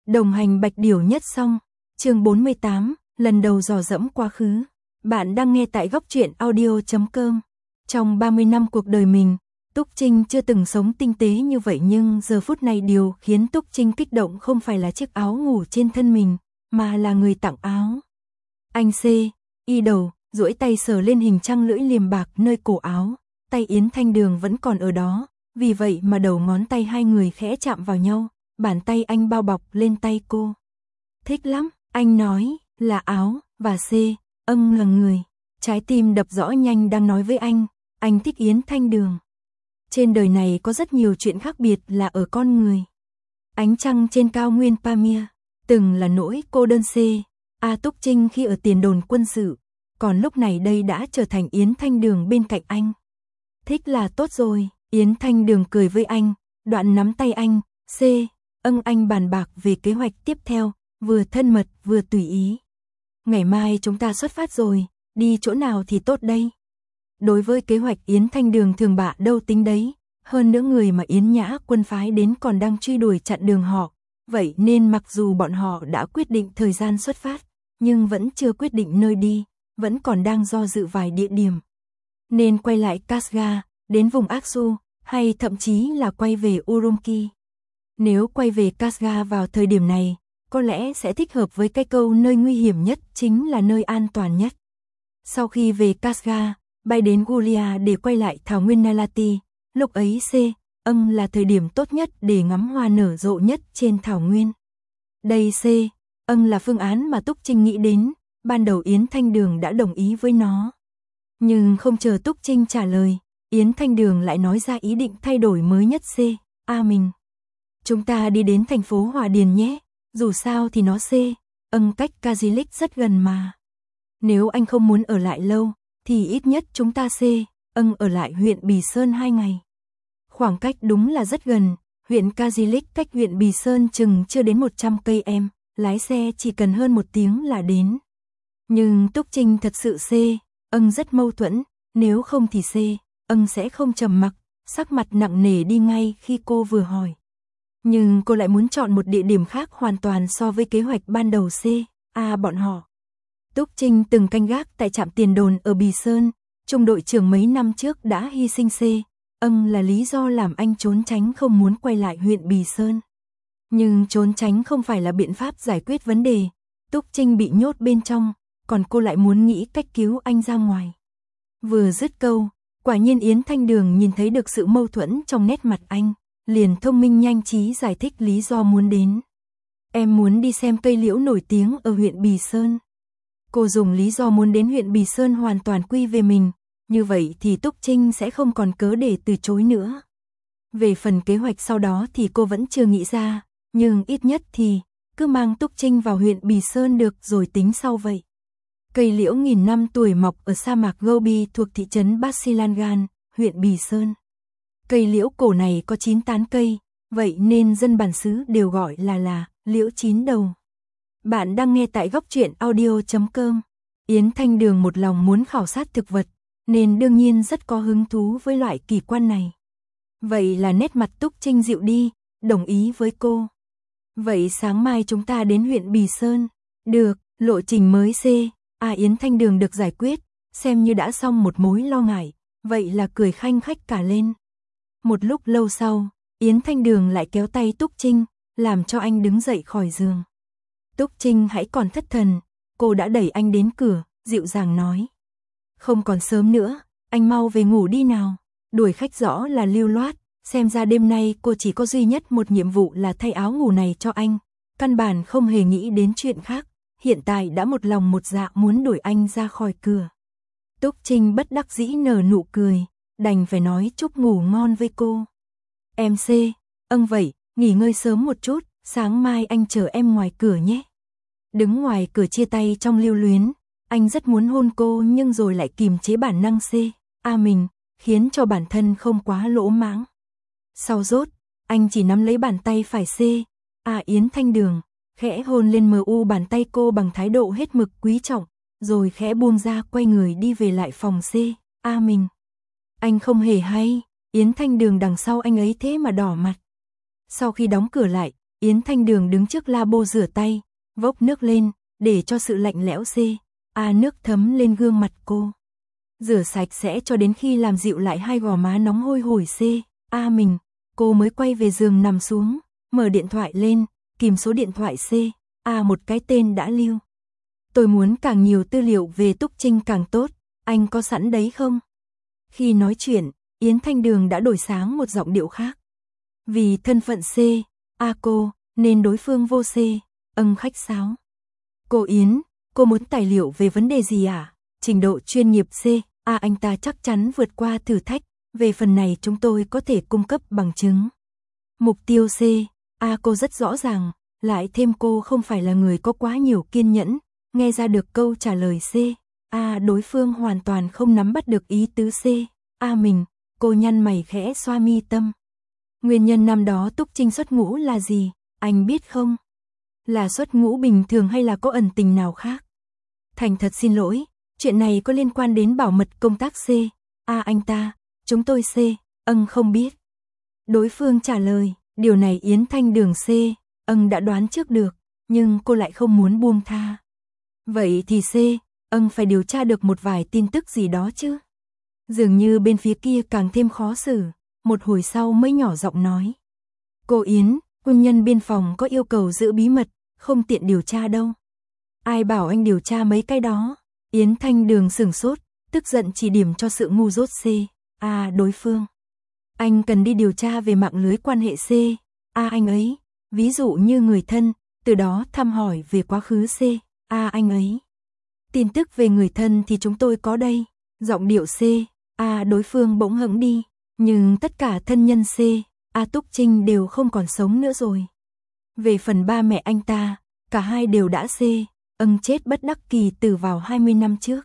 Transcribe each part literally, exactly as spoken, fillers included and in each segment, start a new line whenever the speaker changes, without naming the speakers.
Đồng hành Bạch Điểu nhất xong, chương bốn mươi tám, lần đầu dò dẫm quá khứ. Bạn đang nghe tại góc truyện audio chấm com. Trong ba mươi năm cuộc đời mình, Túc Trinh chưa từng sống tinh tế như vậy, nhưng giờ phút này điều khiến Túc Trinh kích động không phải là chiếc áo ngủ trên thân mình, mà là người tặng áo. Anh C, y đầu, duỗi tay sờ lên hình trăng lưỡi liềm bạc nơi cổ áo, tay Yến Thanh Đường vẫn còn ở đó, vì vậy mà đầu ngón tay hai người khẽ chạm vào nhau, bàn tay anh bao bọc lên tay cô. Thích lắm, anh nói, là áo, và C, âng là người. Trái tim đập rõ nhanh đang nói với anh, anh thích Yến Thanh Đường. Trên đời này có rất nhiều chuyện khác biệt là ở con người. Ánh trăng trên cao nguyên Pamir, từng là nỗi cô đơn C, A Túc Trinh khi ở tiền đồn quân sự, còn lúc này đây đã trở thành Yến Thanh Đường bên cạnh anh. Thích là tốt rồi, Yến Thanh Đường cười với anh, đoạn nắm tay anh, C, âng anh bàn bạc về kế hoạch tiếp theo, vừa thân mật vừa tùy ý. Ngày mai chúng ta xuất phát rồi, đi chỗ nào thì tốt đây? Đối với kế hoạch Yến Thanh Đường thường bạ đâu tính đấy, hơn nữa người mà Yến Nhã quân phái đến còn đang truy đuổi chặn đường họ, vậy nên mặc dù bọn họ đã quyết định thời gian xuất phát, nhưng vẫn chưa quyết định nơi đi, vẫn còn đang do dự vài địa điểm. Nên quay lại Kashgar, đến vùng Aksu, hay thậm chí là quay về Urumqi. Nếu quay về Kashgar vào thời điểm này, có lẽ sẽ thích hợp với cái câu nơi nguy hiểm nhất chính là nơi an toàn nhất. Sau khi về Kashgar, bay đến Gulia để quay lại thảo nguyên Nalati, lúc ấy C, âng là thời điểm tốt nhất để ngắm hoa nở rộ nhất trên thảo nguyên. Đây C, âng là phương án mà Túc Trinh nghĩ đến, ban đầu Yến Thanh Đường đã đồng ý với nó. Nhưng không chờ Túc Trinh trả lời, Yến Thanh Đường lại nói ra ý định thay đổi mới nhất C, A mình. Chúng ta đi đến thành phố Hòa Điền nhé, dù sao thì nó C, âng cách Kazilik rất gần mà. Nếu anh không muốn ở lại lâu, thì ít nhất chúng ta C, âng ở lại huyện Bì Sơn hai ngày. Khoảng cách đúng là rất gần, huyện Kazilik cách huyện Bì Sơn chừng chưa đến một trăm cây em, lái xe chỉ cần hơn một tiếng là đến. Nhưng Túc Trinh thật sự C, âng rất mâu thuẫn, nếu không thì C, âng sẽ không trầm mặc, sắc mặt nặng nề đi ngay khi cô vừa hỏi. Nhưng cô lại muốn chọn một địa điểm khác hoàn toàn so với kế hoạch ban đầu C, A bọn họ. Túc Trinh từng canh gác tại trạm tiền đồn ở Bì Sơn, trung đội trưởng mấy năm trước đã hy sinh C, âng là lý do làm anh trốn tránh không muốn quay lại huyện Bì Sơn. Nhưng trốn tránh không phải là biện pháp giải quyết vấn đề, Túc Trinh bị nhốt bên trong, còn cô lại muốn nghĩ cách cứu anh ra ngoài. Vừa dứt câu, quả nhiên Yến Thanh Đường nhìn thấy được sự mâu thuẫn trong nét mặt anh, liền thông minh nhanh trí giải thích lý do muốn đến. Em muốn đi xem cây liễu nổi tiếng ở huyện Bì Sơn. Cô dùng lý do muốn đến huyện Bì Sơn hoàn toàn quy về mình, như vậy thì Túc Trinh sẽ không còn cớ để từ chối nữa. Về phần kế hoạch sau đó thì cô vẫn chưa nghĩ ra, nhưng ít nhất thì cứ mang Túc Trinh vào huyện Bì Sơn được rồi tính sau vậy. Cây liễu nghìn năm tuổi mọc ở sa mạc Gobi thuộc thị trấn Basilangan, huyện Bì Sơn. Cây liễu cổ này có chín tán cây, vậy nên dân bản xứ đều gọi là là liễu chín đầu. Bạn đang nghe tại góc truyện audio chấm com. Yến Thanh Đường một lòng muốn khảo sát thực vật, nên đương nhiên rất có hứng thú với loại kỳ quan này. Vậy là nét mặt Túc Trinh dịu đi, đồng ý với cô. Vậy sáng mai chúng ta đến huyện Bì Sơn. Được, lộ trình mới C, A Yến Thanh Đường được giải quyết, xem như đã xong một mối lo ngại, vậy là cười khanh khách cả lên. Một lúc lâu sau, Yến Thanh Đường lại kéo tay Túc Trinh, làm cho anh đứng dậy khỏi giường. Túc Trinh hãy còn thất thần, cô đã đẩy anh đến cửa, dịu dàng nói. Không còn sớm nữa, anh mau về ngủ đi nào. Đuổi khách rõ là lưu loát, xem ra đêm nay cô chỉ có duy nhất một nhiệm vụ là thay áo ngủ này cho anh. Căn bản không hề nghĩ đến chuyện khác, hiện tại đã một lòng một dạ muốn đuổi anh ra khỏi cửa. Túc Trinh bất đắc dĩ nở nụ cười, đành phải nói chúc ngủ ngon với cô. Em C, âng vậy, nghỉ ngơi sớm một chút, sáng mai anh chờ em ngoài cửa nhé. Đứng ngoài cửa chia tay trong lưu luyến, anh rất muốn hôn cô nhưng rồi lại kìm chế bản năng C, A mình, khiến cho bản thân không quá lỗ mãng. Sau rốt, anh chỉ nắm lấy bàn tay phải C, A Yến Thanh Đường, khẽ hôn lên mờ u bàn tay cô bằng thái độ hết mực quý trọng, rồi khẽ buông ra quay người đi về lại phòng C, A mình. Anh không hề hay, Yến Thanh Đường đằng sau anh ấy thế mà đỏ mặt. Sau khi đóng cửa lại, Yến Thanh Đường đứng trước lavabo rửa tay, vốc nước lên, để cho sự lạnh lẽo C. A nước thấm lên gương mặt cô. Rửa sạch sẽ cho đến khi làm dịu lại hai gò má nóng hôi hổi C. A mình, cô mới quay về giường nằm xuống, mở điện thoại lên, kìm số điện thoại C. A một cái tên đã lưu. Tôi muốn càng nhiều tư liệu về Túc Trinh càng tốt, anh có sẵn đấy không? Khi nói chuyện, Yến Thanh Đường đã đổi sáng một giọng điệu khác. Vì thân phận C. A cô, nên đối phương vô C. Âng khách sáo. Cô Yến, cô muốn tài liệu về vấn đề gì à? Trình độ chuyên nghiệp C. A anh ta chắc chắn vượt qua thử thách, về phần này chúng tôi có thể cung cấp bằng chứng. Mục tiêu C. A cô rất rõ ràng, lại thêm cô không phải là người có quá nhiều kiên nhẫn, nghe ra được câu trả lời C. A đối phương hoàn toàn không nắm bắt được ý tứ C. A mình, cô nhăn mày khẽ xoa mi tâm. Nguyên nhân năm đó Túc Trinh xuất ngũ là gì, anh biết không? Là xuất ngũ bình thường hay là có ẩn tình nào khác? Thành thật xin lỗi, chuyện này có liên quan đến bảo mật công tác C. A anh ta, chúng tôi C. Âng không biết. Đối phương trả lời, điều này Yến Thanh Đường C. Âng đã đoán trước được, nhưng cô lại không muốn buông tha. Vậy thì C. Âng phải điều tra được một vài tin tức gì đó chứ. Dường như bên phía kia càng thêm khó xử, một hồi sau mới nhỏ giọng nói. Cô Yến, quân nhân biên phòng có yêu cầu giữ bí mật, không tiện điều tra đâu. Ai bảo anh điều tra mấy cái đó? Yến Thanh Đường sửng sốt, tức giận chỉ điểm cho sự ngu dốt C. A đối phương. Anh cần đi điều tra về mạng lưới quan hệ C. A anh ấy, ví dụ như người thân, từ đó thăm hỏi về quá khứ C. A anh ấy. Tin tức về người thân thì chúng tôi có đây. Giọng điệu C. A đối phương bỗng hững đi, nhưng tất cả thân nhân C. A Túc Trinh đều không còn sống nữa rồi. Về phần ba mẹ anh ta, cả hai đều đã C. Âng chết bất đắc kỳ tử vào hai mươi năm trước.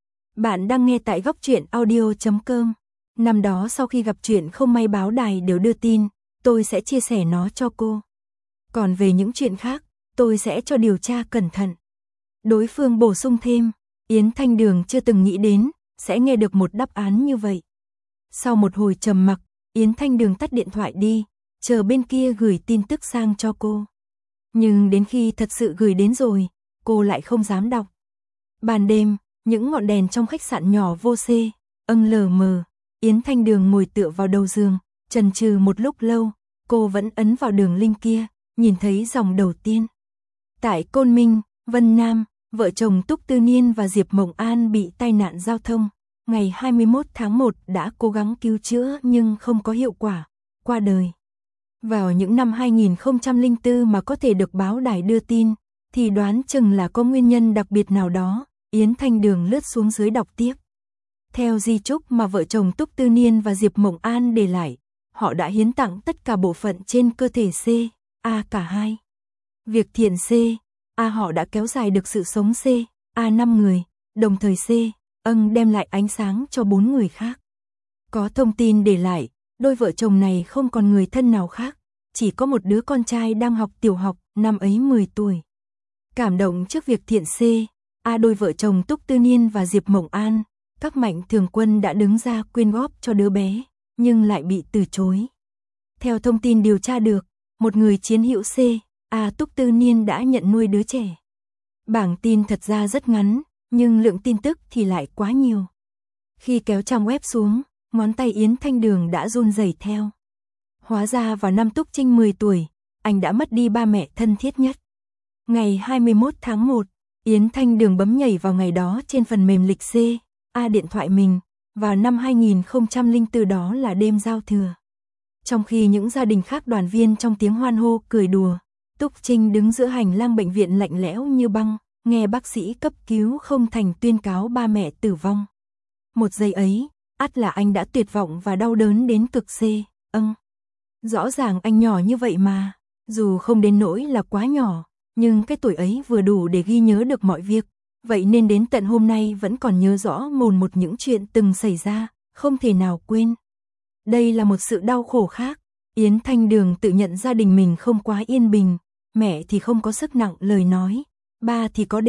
Bạn đang nghe tại góc truyện audio chấm com. Năm đó sau khi gặp chuyện không may báo đài đều đưa tin, tôi sẽ chia sẻ nó cho cô. Còn về những chuyện khác, tôi sẽ cho điều tra cẩn thận. Đối phương bổ sung thêm, Yến Thanh Đường chưa từng nghĩ đến, sẽ nghe được một đáp án như vậy. Sau một hồi trầm mặc, Yến Thanh Đường tắt điện thoại đi, chờ bên kia gửi tin tức sang cho cô. Nhưng đến khi thật sự gửi đến rồi, cô lại không dám đọc. Ban đêm, những ngọn đèn trong khách sạn nhỏ vô C. Âng lờ mờ, Yến Thanh Đường ngồi tựa vào đầu giường, chần chừ một lúc lâu, cô vẫn ấn vào đường link kia, nhìn thấy dòng đầu tiên. Tại Côn Minh, Vân Nam, vợ chồng Túc Tư Niên và Diệp Mộng An bị tai nạn giao thông. Ngày hai mươi mốt tháng một đã cố gắng cứu chữa nhưng không có hiệu quả, qua đời. Vào những năm hai nghìn không trăm lẻ bốn mà có thể được báo đài đưa tin, thì đoán chừng là có nguyên nhân đặc biệt nào đó. Yến Thanh Đường lướt xuống dưới đọc tiếp. Theo di chúc mà vợ chồng Túc Tư Niên và Diệp Mộng An để lại, họ đã hiến tặng tất cả bộ phận trên cơ thể C. A cả hai. Việc thiện C. A họ đã kéo dài được sự sống C. A năm người, đồng thời C. Âng đem lại ánh sáng cho bốn người khác. Có thông tin để lại, đôi vợ chồng này không còn người thân nào khác, chỉ có một đứa con trai đang học tiểu học, năm ấy mười tuổi. Cảm động trước việc thiện C. A đôi vợ chồng Túc Tư Niên và Diệp Mộng An, các mạnh thường quân đã đứng ra quyên góp cho đứa bé, nhưng lại bị từ chối. Theo thông tin điều tra được, một người chiến hữu C. A Túc Tư Niên đã nhận nuôi đứa trẻ. Bảng tin thật ra rất ngắn, nhưng lượng tin tức thì lại quá nhiều. Khi kéo trang web xuống, ngón tay Yến Thanh Đường đã run rẩy theo. Hóa ra vào năm Túc Trinh mười tuổi, anh đã mất đi ba mẹ thân thiết nhất. Ngày hai mươi mốt tháng một, Yến Thanh Đường bấm nhảy vào ngày đó trên phần mềm lịch C. A điện thoại mình, vào năm hai nghìn không trăm lẻ bốn đó là đêm giao thừa. Trong khi những gia đình khác đoàn viên trong tiếng hoan hô cười đùa, Túc Trinh đứng giữa hành lang bệnh viện lạnh lẽo như băng, nghe bác sĩ cấp cứu không thành tuyên cáo ba mẹ tử vong. Một giây ấy, ắt là anh đã tuyệt vọng và đau đớn đến cực C. Âng. Rõ ràng anh nhỏ như vậy mà, dù không đến nỗi là quá nhỏ, nhưng cái tuổi ấy vừa đủ để ghi nhớ được mọi việc, vậy nên đến tận hôm nay vẫn còn nhớ rõ mồn một những chuyện từng xảy ra, không thể nào quên. Đây là một sự đau khổ khác, Yến Thanh Đường tự nhận gia đình mình không quá yên bình, mẹ thì không có sức nặng lời nói, ba thì có D,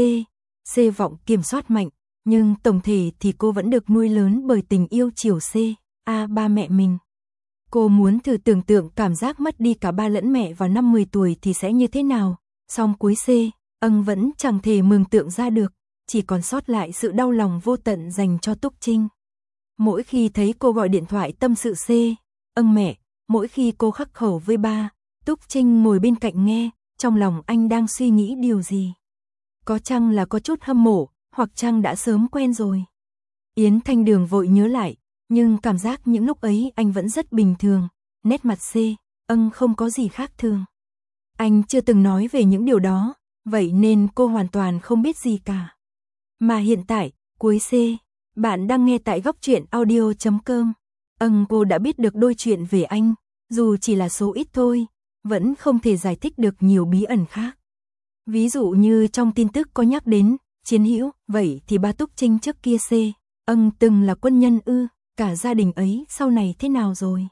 C vọng kiểm soát mạnh, nhưng tổng thể thì cô vẫn được nuôi lớn bởi tình yêu chiều C, A ba mẹ mình. Cô muốn thử tưởng tượng cảm giác mất đi cả ba lẫn mẹ vào năm mười tuổi thì sẽ như thế nào, song cuối C, ân vẫn chẳng thể mường tượng ra được, chỉ còn sót lại sự đau lòng vô tận dành cho Túc Trinh. Mỗi khi thấy cô gọi điện thoại tâm sự C, ân mẹ, mỗi khi cô khắc khẩu với ba, Túc Trinh ngồi bên cạnh nghe, trong lòng anh đang suy nghĩ điều gì. Có chăng là có chút hâm mộ, hoặc chăng đã sớm quen rồi. Yến Thanh Đường vội nhớ lại, nhưng cảm giác những lúc ấy anh vẫn rất bình thường, nét mặt C, ân không có gì khác thường. Anh chưa từng nói về những điều đó, vậy nên cô hoàn toàn không biết gì cả. Mà hiện tại, cuối C, bạn đang nghe tại góc truyện audio chấm com. Ân cô đã biết được đôi chuyện về anh, dù chỉ là số ít thôi, vẫn không thể giải thích được nhiều bí ẩn khác. Ví dụ như trong tin tức có nhắc đến Chiến Hữu, vậy thì ba Túc Trinh trước kia C, ân từng là quân nhân ư, cả gia đình ấy sau này thế nào rồi?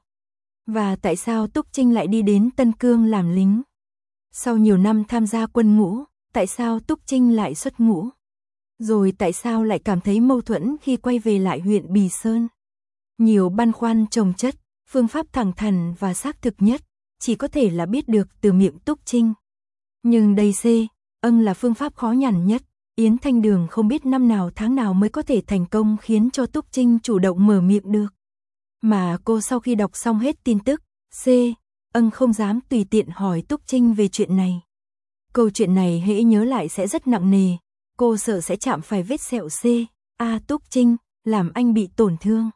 Và tại sao Túc Trinh lại đi đến Tân Cương làm lính? Sau nhiều năm tham gia quân ngũ, tại sao Túc Trinh lại xuất ngũ? Rồi tại sao lại cảm thấy mâu thuẫn khi quay về lại huyện Bì Sơn? Nhiều băn khoăn chồng chất, phương pháp thẳng thắn và xác thực nhất, chỉ có thể là biết được từ miệng Túc Trinh. Nhưng đây C, ân là phương pháp khó nhằn nhất, Yến Thanh Đường không biết năm nào tháng nào mới có thể thành công khiến cho Túc Trinh chủ động mở miệng được. Mà cô sau khi đọc xong hết tin tức, C, ân không dám tùy tiện hỏi Túc Trinh về chuyện này. Câu chuyện này hễ nhớ lại sẽ rất nặng nề, cô sợ sẽ chạm phải vết sẹo C, a Túc Trinh, làm anh bị tổn thương.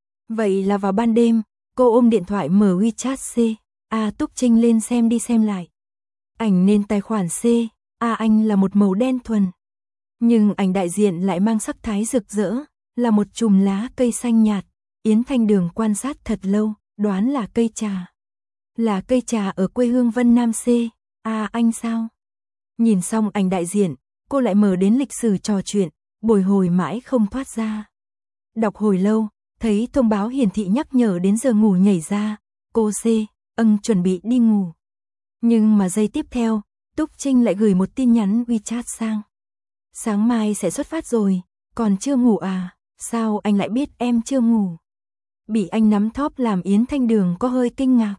Vậy là vào ban đêm, cô ôm điện thoại mở WeChat C, a Túc Trinh lên xem đi xem lại. Ảnh nên tài khoản C, a anh là một màu đen thuần. Nhưng ảnh đại diện lại mang sắc thái rực rỡ, là một chùm lá cây xanh nhạt. Yến Thanh Đường quan sát thật lâu, đoán là cây trà. Là cây trà ở quê hương Vân Nam C, à anh sao? Nhìn xong ảnh đại diện, cô lại mở đến lịch sử trò chuyện, bồi hồi mãi không thoát ra. Đọc hồi lâu, thấy thông báo hiển thị nhắc nhở đến giờ ngủ nhảy ra, cô C, ân chuẩn bị đi ngủ. Nhưng mà giây tiếp theo, Túc Trinh lại gửi một tin nhắn WeChat sang. Sáng mai sẽ xuất phát rồi, còn chưa ngủ à, sao anh lại biết em chưa ngủ? Bị anh nắm thóp làm Yến Thanh Đường có hơi kinh ngạc.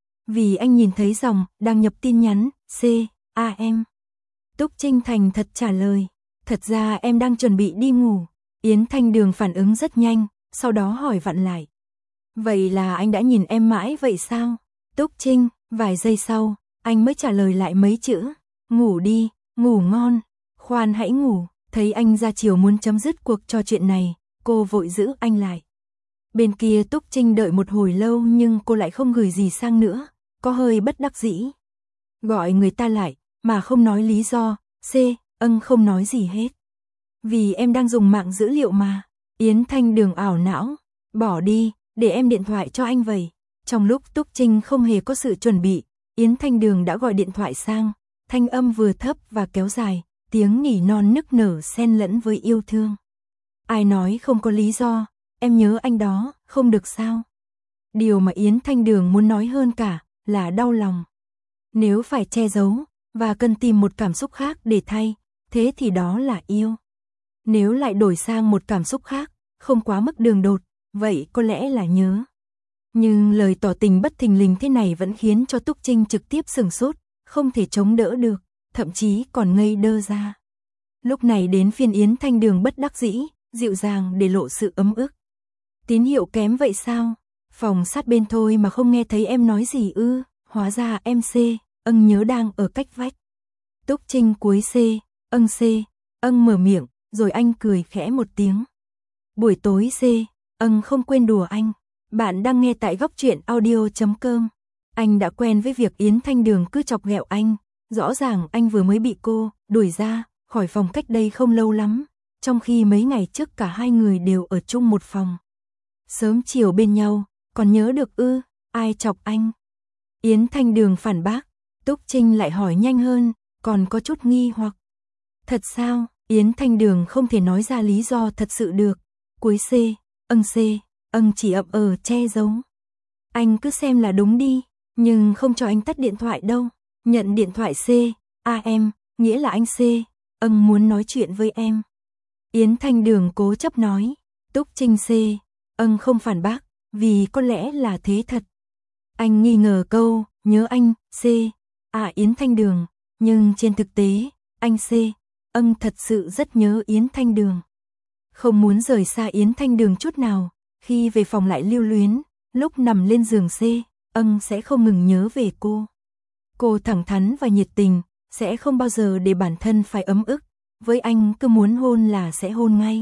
Vì anh nhìn thấy dòng, đang nhập tin nhắn, C, a em. Túc Trinh thành thật trả lời, thật ra em đang chuẩn bị đi ngủ. Yến Thanh Đường phản ứng rất nhanh, sau đó hỏi vặn lại. Vậy là anh đã nhìn em mãi vậy sao? Túc Trinh, vài giây sau, anh mới trả lời lại mấy chữ, ngủ đi, ngủ ngon. Khoan hãy ngủ, thấy anh ra chiều muốn chấm dứt cuộc trò chuyện này, cô vội giữ anh lại. Bên kia Túc Trinh đợi một hồi lâu nhưng cô lại không gửi gì sang nữa, có hơi bất đắc dĩ. Gọi người ta lại, mà không nói lý do, C, ân không nói gì hết. Vì em đang dùng mạng dữ liệu mà. Yến Thanh Đường ảo não, bỏ đi, để em điện thoại cho anh vậy. Trong lúc Túc Trinh không hề có sự chuẩn bị, Yến Thanh Đường đã gọi điện thoại sang, thanh âm vừa thấp và kéo dài, tiếng nỉ non nức nở xen lẫn với yêu thương. Ai nói không có lý do, em nhớ anh đó, không được sao? Điều mà Yến Thanh Đường muốn nói hơn cả là đau lòng. Nếu phải che giấu và cần tìm một cảm xúc khác để thay, thế thì đó là yêu. Nếu lại đổi sang một cảm xúc khác, không quá mức đường đột, vậy có lẽ là nhớ. Nhưng lời tỏ tình bất thình lình thế này vẫn khiến cho Túc Trinh trực tiếp sửng sốt, không thể chống đỡ được, thậm chí còn ngây đơ ra. Lúc này đến phiên Yến Thanh Đường bất đắc dĩ, dịu dàng để lộ sự ấm ức. Tín hiệu kém vậy sao? Phòng sát bên thôi mà không nghe thấy em nói gì ư? Hóa ra em C, ân nhớ đang ở cách vách. Túc Trinh cuối C, ân C, ân mở miệng, rồi anh cười khẽ một tiếng. Buổi tối C, ân không quên đùa anh. Bạn đang nghe tại góc truyện audio chấm com. Anh đã quen với việc Yến Thanh Đường cứ chọc ghẹo anh. Rõ ràng anh vừa mới bị cô đuổi ra khỏi phòng cách đây không lâu lắm, trong khi mấy ngày trước cả hai người đều ở chung một phòng. Sớm chiều bên nhau, còn nhớ được ư, ai chọc anh? Yến Thanh Đường phản bác, Túc Trinh lại hỏi nhanh hơn, còn có chút nghi hoặc. Thật sao? Yến Thanh Đường không thể nói ra lý do thật sự được. Cuối C, ân C, ân chỉ ậm ờ che giấu. Anh cứ xem là đúng đi, nhưng không cho anh tắt điện thoại đâu. Nhận điện thoại C, a em, nghĩa là anh C, ân muốn nói chuyện với em. Yến Thanh Đường cố chấp nói, Túc Trinh C, ân không phản bác, vì có lẽ là thế thật. Anh nghi ngờ câu, nhớ anh, C, à Yến Thanh Đường, nhưng trên thực tế, anh C, ân thật sự rất nhớ Yến Thanh Đường. Không muốn rời xa Yến Thanh Đường chút nào, khi về phòng lại lưu luyến, lúc nằm lên giường C, ân sẽ không ngừng nhớ về cô. Cô thẳng thắn và nhiệt tình, sẽ không bao giờ để bản thân phải ấm ức, với anh cứ muốn hôn là sẽ hôn ngay.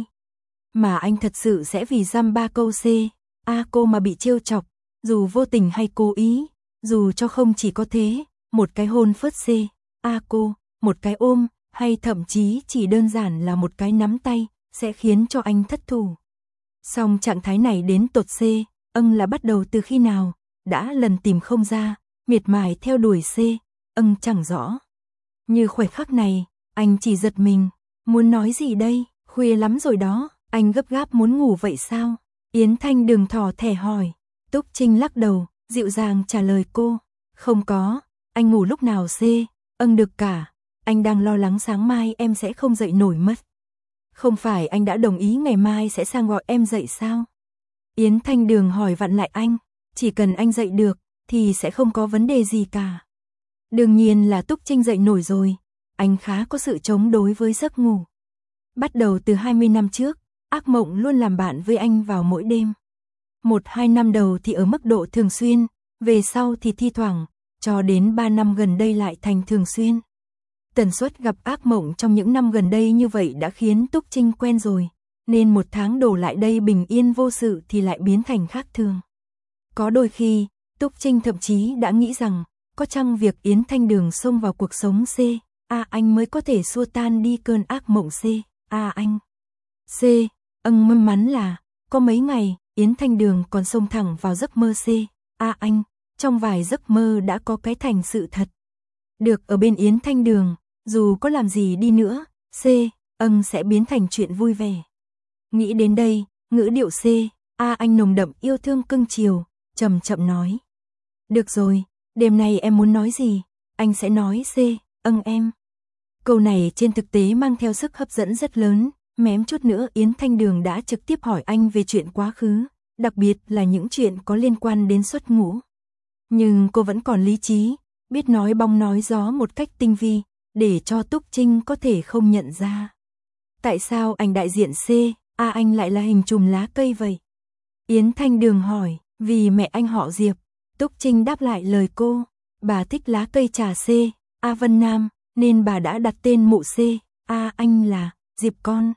Mà anh thật sự sẽ vì dăm ba câu C, A cô mà bị trêu chọc, dù vô tình hay cố ý, dù cho không chỉ có thế, một cái hôn phớt C, A cô, một cái ôm, hay thậm chí chỉ đơn giản là một cái nắm tay, sẽ khiến cho anh thất thủ. Song trạng thái này đến tột C, ân là bắt đầu từ khi nào, đã lần tìm không ra, miệt mài theo đuổi C, ân chẳng rõ. Như khoảnh khắc này, anh chỉ giật mình, muốn nói gì đây, khuya lắm rồi đó, anh gấp gáp muốn ngủ vậy sao? Yến Thanh Đường thỏ thẻ hỏi. Túc Trinh lắc đầu, dịu dàng trả lời cô, không có, anh ngủ lúc nào C, ân được cả, anh đang lo lắng sáng mai em sẽ không dậy nổi mất. Không phải anh đã đồng ý ngày mai sẽ sang gọi em dậy sao? Yến Thanh Đường hỏi vặn lại anh, chỉ cần anh dậy được, thì sẽ không có vấn đề gì cả. Đương nhiên là Túc Trinh dậy nổi rồi, anh khá có sự chống đối với giấc ngủ. Bắt đầu từ hai mươi năm trước, ác mộng luôn làm bạn với anh vào mỗi đêm. Một hai năm đầu thì ở mức độ thường xuyên, về sau thì thi thoảng, cho đến ba năm gần đây lại thành thường xuyên. Tần suất gặp ác mộng trong những năm gần đây như vậy đã khiến Túc Trinh quen rồi, nên một tháng đổ lại đây bình yên vô sự thì lại biến thành khác thường. Có đôi khi, Túc Trinh thậm chí đã nghĩ rằng, có chăng việc Yến Thanh Đường xông vào cuộc sống C, A anh mới có thể xua tan đi cơn ác mộng C, A anh. C, ân may mắn là, có mấy ngày, Yến Thanh Đường còn xông thẳng vào giấc mơ C, A anh, trong vài giấc mơ đã có cái thành sự thật. Được ở bên Yến Thanh Đường, dù có làm gì đi nữa, C, ân sẽ biến thành chuyện vui vẻ. Nghĩ đến đây, ngữ điệu C, A anh nồng đậm yêu thương cưng chiều, chậm chậm nói. Được rồi, đêm nay em muốn nói gì, anh sẽ nói C, ân em. Câu này trên thực tế mang theo sức hấp dẫn rất lớn, mém chút nữa Yến Thanh Đường đã trực tiếp hỏi anh về chuyện quá khứ, đặc biệt là những chuyện có liên quan đến xuất ngũ. Nhưng cô vẫn còn lý trí, biết nói bóng nói gió một cách tinh vi, để cho Túc Trinh có thể không nhận ra. Tại sao ảnh đại diện C, A anh lại là hình chùm lá cây vậy? Yến Thanh Đường hỏi, vì mẹ anh họ Diệp. Túc Trinh đáp lại lời cô, bà thích lá cây trà C, A Vân Nam, nên bà đã đặt tên mụ C, A anh là Diệp con.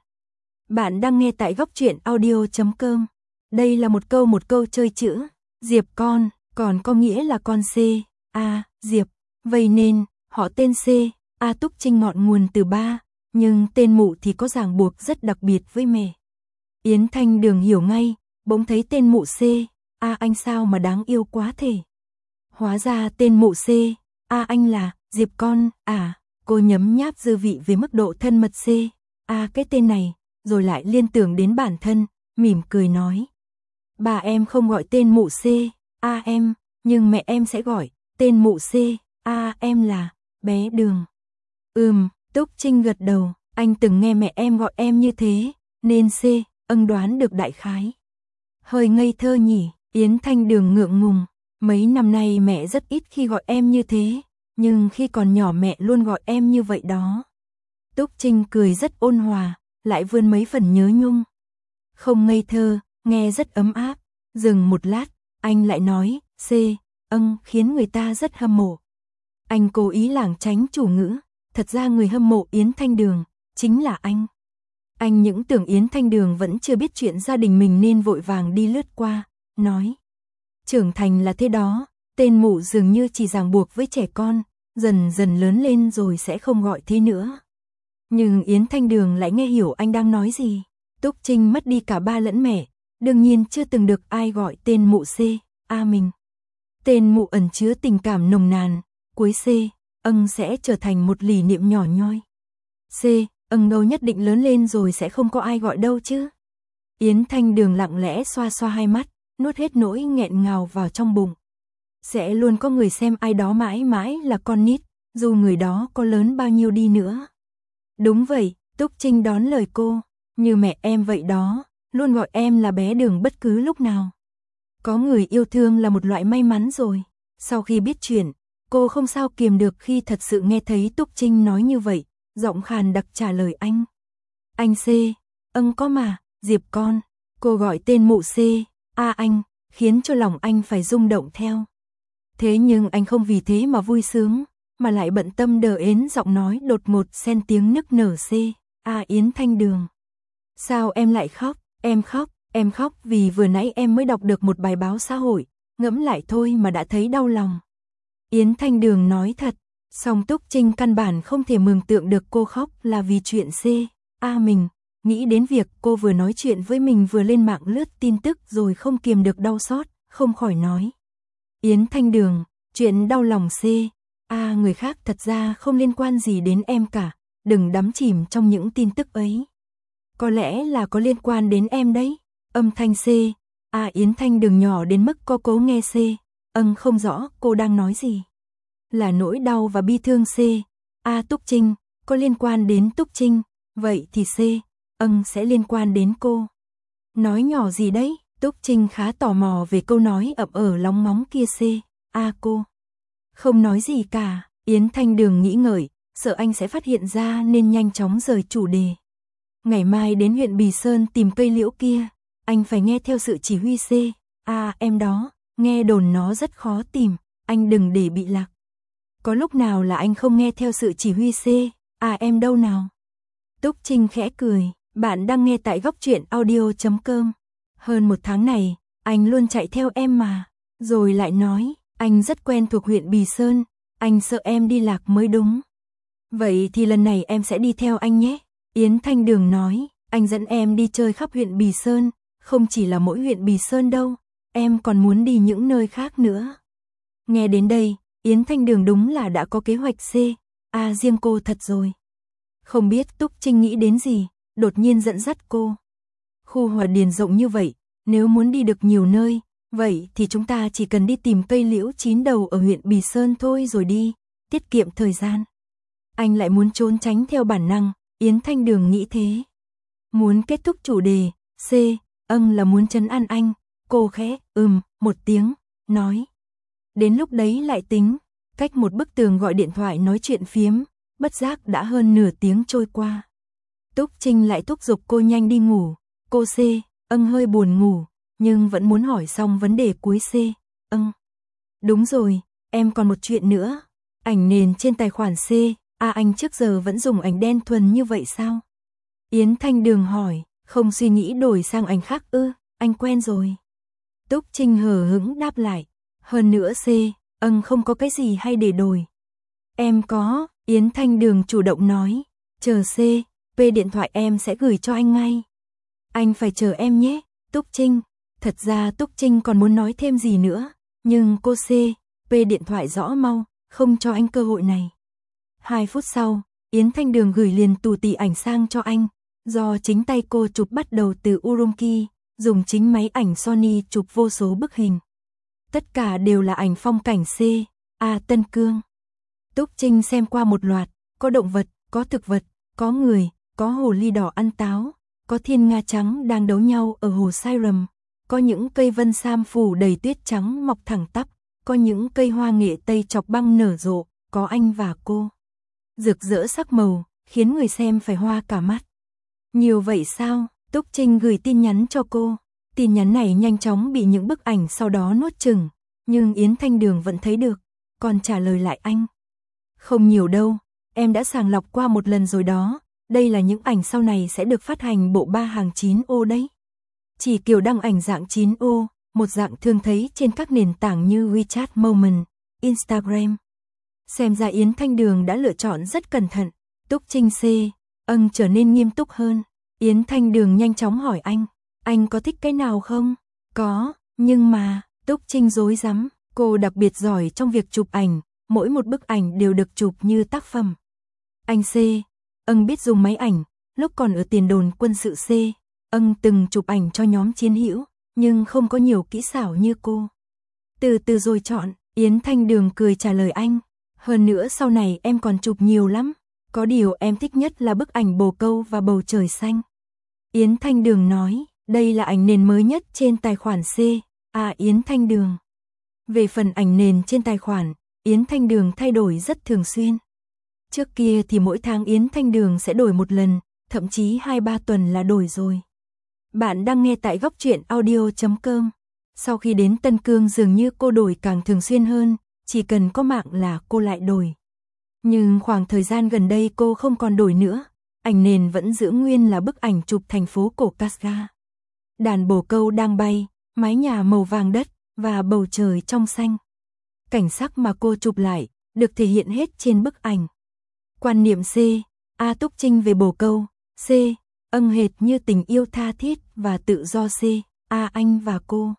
Bạn đang nghe tại góc truyện audio chấm com. Đây là một câu một câu chơi chữ, Diệp con, còn có nghĩa là con C, A, Diệp. Vậy nên, họ tên C, A Túc Trinh ngọn nguồn từ ba, nhưng tên mụ thì có ràng buộc rất đặc biệt với mẹ. Yến Thanh Đường hiểu ngay, bỗng thấy tên mụ C, A anh sao mà đáng yêu quá thể. Hóa ra tên mụ C, A anh là Diệp con, à, cô nhấm nháp dư vị về mức độ thân mật C, A cái tên này, rồi lại liên tưởng đến bản thân, mỉm cười nói. Bà em không gọi tên mụ C, A em, nhưng mẹ em sẽ gọi tên mụ C, A em là bé Đường. Ừm, Túc Trinh gật đầu, anh từng nghe mẹ em gọi em như thế, nên C, ân đoán được đại khái. Hơi ngây thơ nhỉ, Yến Thanh Đường ngượng ngùng, mấy năm nay mẹ rất ít khi gọi em như thế, nhưng khi còn nhỏ mẹ luôn gọi em như vậy đó. Túc Trinh cười rất ôn hòa, lại vươn mấy phần nhớ nhung. Không ngây thơ, nghe rất ấm áp, dừng một lát, anh lại nói, C, ân khiến người ta rất hâm mộ. Anh cố ý lảng tránh chủ ngữ, thật ra người hâm mộ Yến Thanh Đường, chính là anh. Anh những tưởng Yến Thanh Đường vẫn chưa biết chuyện gia đình mình nên vội vàng đi lướt qua, nói. Trưởng thành là thế đó, tên mụ dường như chỉ ràng buộc với trẻ con, dần dần lớn lên rồi sẽ không gọi thế nữa. Nhưng Yến Thanh Đường lại nghe hiểu anh đang nói gì. Túc Trinh mất đi cả ba lẫn mẹ, đương nhiên chưa từng được ai gọi tên mụ C, A mình. Tên mụ ẩn chứa tình cảm nồng nàn, cuối C, ân sẽ trở thành một lỷ niệm nhỏ nhoi. C, ân đâu nhất định lớn lên rồi sẽ không có ai gọi đâu chứ. Yến Thanh Đường lặng lẽ xoa xoa hai mắt, nuốt hết nỗi nghẹn ngào vào trong bụng. Sẽ luôn có người xem ai đó mãi mãi là con nít, dù người đó có lớn bao nhiêu đi nữa. Đúng vậy, Túc Trinh đón lời cô, như mẹ em vậy đó, luôn gọi em là bé Đường bất cứ lúc nào. Có người yêu thương là một loại may mắn rồi. Sau khi biết chuyện, cô không sao kiềm được khi thật sự nghe thấy Túc Trinh nói như vậy, giọng khàn đặc trả lời anh. Anh C, âng có mà, Diệp con, cô gọi tên mụ C, a anh, khiến cho lòng anh phải rung động theo. Thế nhưng anh không vì thế mà vui sướng, mà lại bận tâm đờ ến giọng nói đột ngột xen tiếng nức nở C, a Yến Thanh Đường. Sao em lại khóc, em khóc, em khóc vì vừa nãy em mới đọc được một bài báo xã hội, ngẫm lại thôi mà đã thấy đau lòng. Yến Thanh Đường nói thật, song Túc Trinh căn bản không thể mường tượng được cô khóc là vì chuyện C, a mình, nghĩ đến việc cô vừa nói chuyện với mình vừa lên mạng lướt tin tức rồi không kiềm được đau xót, không khỏi nói. Yến Thanh Đường, chuyện đau lòng C, a người khác thật ra không liên quan gì đến em cả, đừng đắm chìm trong những tin tức ấy. Có lẽ là có liên quan đến em đấy. Âm thanh C, a Yến Thanh Đường nhỏ đến mức cô cố nghe C, âng không rõ cô đang nói gì. Là nỗi đau và bi thương C, a Túc Trinh, có liên quan đến Túc Trinh, vậy thì C, âng sẽ liên quan đến cô. Nói nhỏ gì đấy, Túc Trinh khá tò mò về câu nói ậm ờ lóng ngóng kia C, a cô. Không nói gì cả, Yến Thanh Đường nghĩ ngợi, sợ anh sẽ phát hiện ra nên nhanh chóng rời chủ đề. Ngày mai đến huyện Bì Sơn tìm cây liễu kia, anh phải nghe theo sự chỉ huy C, à em đó, nghe đồn nó rất khó tìm, anh đừng để bị lạc. Có lúc nào là anh không nghe theo sự chỉ huy C, à em đâu nào. Túc Trinh khẽ cười, bạn đang nghe tại góc truyện audio chấm com. Hơn một tháng này, anh luôn chạy theo em mà. Rồi lại nói, anh rất quen thuộc huyện Bì Sơn, anh sợ em đi lạc mới đúng. Vậy thì lần này em sẽ đi theo anh nhé. Yến Thanh Đường nói, anh dẫn em đi chơi khắp huyện Bì Sơn, không chỉ là mỗi huyện Bì Sơn đâu, em còn muốn đi những nơi khác nữa. Nghe đến đây, Yến Thanh Đường đúng là đã có kế hoạch C, à riêng cô thật rồi. Không biết Túc Trinh nghĩ đến gì, đột nhiên dẫn dắt cô. Khu Hòa Điền rộng như vậy, nếu muốn đi được nhiều nơi, vậy thì chúng ta chỉ cần đi tìm cây liễu chín đầu ở huyện Bì Sơn thôi rồi đi, tiết kiệm thời gian. Anh lại muốn trốn tránh theo bản năng, Yến Thanh Đường nghĩ thế. Muốn kết thúc chủ đề, C, âng là muốn trấn an anh, cô khẽ, ừm, một tiếng, nói. Đến lúc đấy lại tính, cách một bức tường gọi điện thoại nói chuyện phiếm, bất giác đã hơn nửa tiếng trôi qua. Túc Trinh lại thúc giục cô nhanh đi ngủ, cô C, âng hơi buồn ngủ, nhưng vẫn muốn hỏi xong vấn đề cuối C, âng. Đúng rồi, em còn một chuyện nữa, ảnh nền trên tài khoản C, à anh trước giờ vẫn dùng ảnh đen thuần như vậy sao? Yến Thanh Đường hỏi, không suy nghĩ đổi sang ảnh khác ư, anh quen rồi. Túc Trinh hờ hững đáp lại, hơn nữa C, âng không có cái gì hay để đổi. Em có, Yến Thanh Đường chủ động nói, chờ C, P điện thoại em sẽ gửi cho anh ngay. Anh phải chờ em nhé, Túc Trinh. Thật ra Túc Trinh còn muốn nói thêm gì nữa, nhưng cô C, P điện thoại rõ mau, không cho anh cơ hội này. Hai phút sau, Yến Thanh Đường gửi liền tù tì ảnh sang cho anh, do chính tay cô chụp bắt đầu từ Urumqi, dùng chính máy ảnh Sony chụp vô số bức hình. Tất cả đều là ảnh phong cảnh C, A Tân Cương. Túc Trinh xem qua một loạt, có động vật, có thực vật, có người, có hồ ly đỏ ăn táo, có thiên nga trắng đang đấu nhau ở hồ Sairam, có những cây vân sam phủ đầy tuyết trắng mọc thẳng tắp, có những cây hoa nghệ tây chọc băng nở rộ, có anh và cô. Rực rỡ sắc màu, khiến người xem phải hoa cả mắt. Nhiều vậy sao? Túc Trinh gửi tin nhắn cho cô. Tin nhắn này nhanh chóng bị những bức ảnh sau đó nuốt chửng, nhưng Yến Thanh Đường vẫn thấy được, còn trả lời lại anh. Không nhiều đâu, em đã sàng lọc qua một lần rồi đó, đây là những ảnh sau này sẽ được phát hành bộ ba hàng chín ô đấy. Chỉ kiểu đăng ảnh dạng chín ô, một dạng thường thấy trên các nền tảng như WeChat Moment, Instagram. Xem ra Yến Thanh Đường đã lựa chọn rất cẩn thận. Túc Trinh C, âng trở nên nghiêm túc hơn. Yến Thanh Đường nhanh chóng hỏi anh, anh có thích cái nào không? Có, nhưng mà, Túc Trinh rối rắm, cô đặc biệt giỏi trong việc chụp ảnh, mỗi một bức ảnh đều được chụp như tác phẩm. Anh C, âng biết dùng máy ảnh, lúc còn ở tiền đồn quân sự C, âng từng chụp ảnh cho nhóm chiến hữu, nhưng không có nhiều kỹ xảo như cô. Từ từ rồi chọn, Yến Thanh Đường cười trả lời anh. Hơn nữa sau này em còn chụp nhiều lắm, có điều em thích nhất là bức ảnh bồ câu và bầu trời xanh. Yến Thanh Đường nói, đây là ảnh nền mới nhất trên tài khoản C, à Yến Thanh Đường. Về phần ảnh nền trên tài khoản, Yến Thanh Đường thay đổi rất thường xuyên. Trước kia thì mỗi tháng Yến Thanh Đường sẽ đổi một lần, thậm chí hai ba tuần là đổi rồi. Bạn đang nghe tại góc truyện audio chấm com. Sau khi đến Tân Cương dường như cô đổi càng thường xuyên hơn, chỉ cần có mạng là cô lại đổi. Nhưng khoảng thời gian gần đây cô không còn đổi nữa, ảnh nền vẫn giữ nguyên là bức ảnh chụp thành phố cổ Kashgar. Đàn bồ câu đang bay, mái nhà màu vàng đất và bầu trời trong xanh. Cảnh sắc mà cô chụp lại được thể hiện hết trên bức ảnh. Quan niệm C, A Túc Trinh về bồ câu, C, âng hệt như tình yêu tha thiết và tự do C, A anh và cô.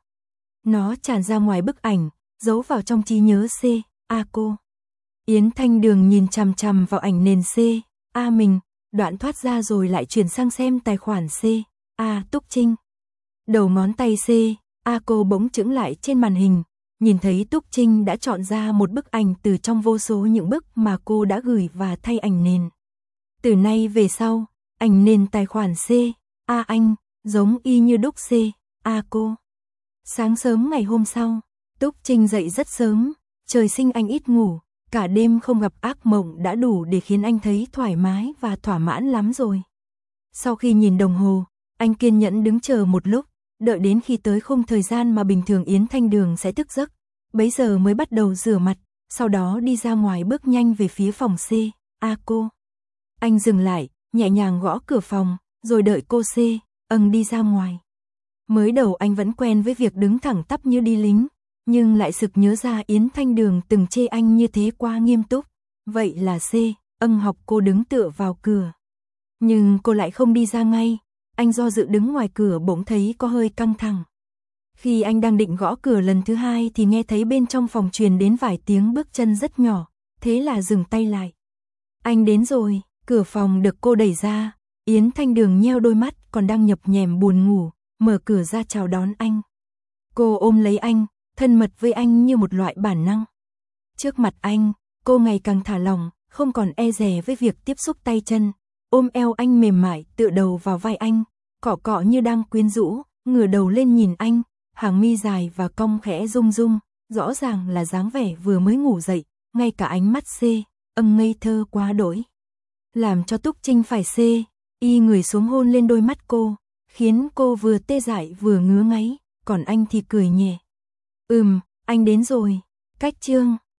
Nó tràn ra ngoài bức ảnh, giấu vào trong trí nhớ C, A cô. Yến Thanh Đường nhìn chằm chằm vào ảnh nền C, A mình, đoạn thoát ra rồi lại chuyển sang xem tài khoản C, A Túc Trinh. Đầu ngón tay C, A cô bỗng chững lại trên màn hình, nhìn thấy Túc Trinh đã chọn ra một bức ảnh từ trong vô số những bức mà cô đã gửi và thay ảnh nền. Từ nay về sau, ảnh nền tài khoản C, A anh, giống y như đúc C, A cô. Sáng sớm ngày hôm sau, Túc Trinh dậy rất sớm, trời sinh anh ít ngủ, cả đêm không gặp ác mộng đã đủ để khiến anh thấy thoải mái và thỏa mãn lắm rồi. Sau khi nhìn đồng hồ, anh kiên nhẫn đứng chờ một lúc, đợi đến khi tới khung thời gian mà bình thường Yến Thanh Đường sẽ thức giấc, bấy giờ mới bắt đầu rửa mặt, sau đó đi ra ngoài bước nhanh về phía phòng C, A cô. Anh dừng lại, nhẹ nhàng gõ cửa phòng, rồi đợi cô C, âng đi ra ngoài. Mới đầu anh vẫn quen với việc đứng thẳng tắp như đi lính, nhưng lại sực nhớ ra Yến Thanh Đường từng chê anh như thế quá nghiêm túc. Vậy là C, âng học cô đứng tựa vào cửa. Nhưng cô lại không đi ra ngay, anh do dự đứng ngoài cửa bỗng thấy có hơi căng thẳng. Khi anh đang định gõ cửa lần thứ hai thì nghe thấy bên trong phòng truyền đến vài tiếng bước chân rất nhỏ, thế là dừng tay lại. Anh đến rồi, cửa phòng được cô đẩy ra, Yến Thanh Đường nheo đôi mắt còn đang nhập nhèm buồn ngủ, mở cửa ra chào đón anh. Cô ôm lấy anh, thân mật với anh như một loại bản năng. Trước mặt anh, cô ngày càng thả lỏng, không còn e dè với việc tiếp xúc tay chân, ôm eo anh mềm mại tựa đầu vào vai anh, cọ cọ như đang quyến rũ, ngửa đầu lên nhìn anh, hàng mi dài và cong khẽ rung rung, rõ ràng là dáng vẻ vừa mới ngủ dậy, ngay cả ánh mắt C, âng ngây thơ quá đỗi. Làm cho Túc Trinh phải C, y người xuống hôn lên đôi mắt cô, khiến cô vừa tê dại vừa ngứa ngáy, còn anh thì cười nhẹ. Ừm, anh đến rồi, cách chương.